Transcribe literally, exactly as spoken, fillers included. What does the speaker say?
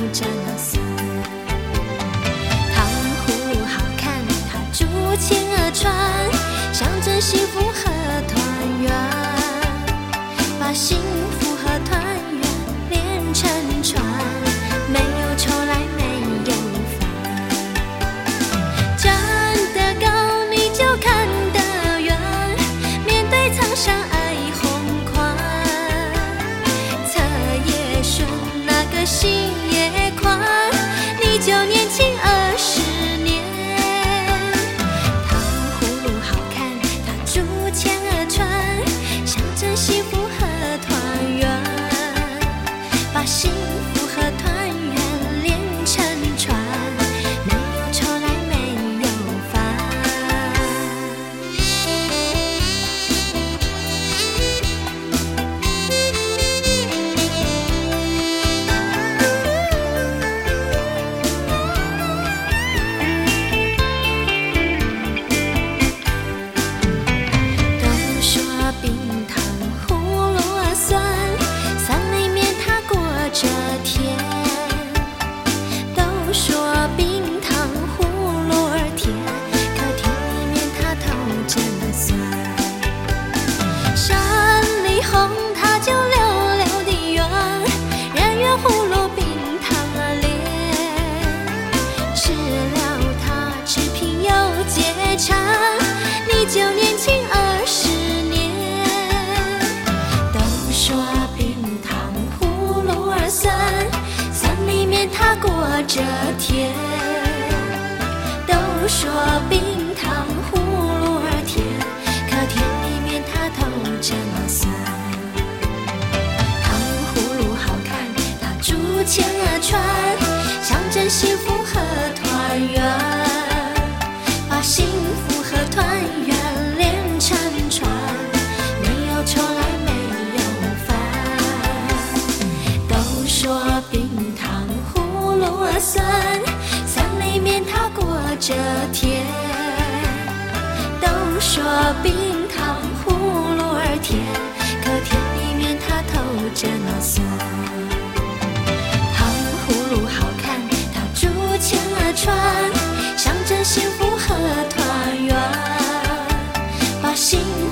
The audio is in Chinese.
着那蒜。糖葫芦好看，它竹签儿穿，象征幸福和团圆，把幸福和团圆连成串，没有愁来没有烦。站得高你就看得远，面对苍山爱宏宽，策也顺，那个心也宽，你就年轻二十年。糖葫芦好看，它竹签儿穿，象征幸福和团圆，把幸福和团圆连成串，没有愁来没有烦。都说冰糖葫芦儿酸，酸里面它裹着甜。都说冰糖葫芦儿甜，可甜里面它透着那酸。山里红它就溜溜的圆，人圆葫芦冰糖儿莲。吃了它治贫又解馋，你就年轻二十年。都说冰糖葫芦儿酸，酸里面它裹着甜。都说冰糖葫芦儿甜，可甜里面它透着那酸。糖葫芦好看，它竹签儿穿，象征幸福和团圆，把幸福和团圆连成串，没有愁来没有烦。都说冰糖葫芦儿酸，酸里面它裹着甜。都说冰糖葫芦儿甜，可甜里面它透着那酸。糖葫芦好看，它竹签儿穿，象征幸福和团圆，把幸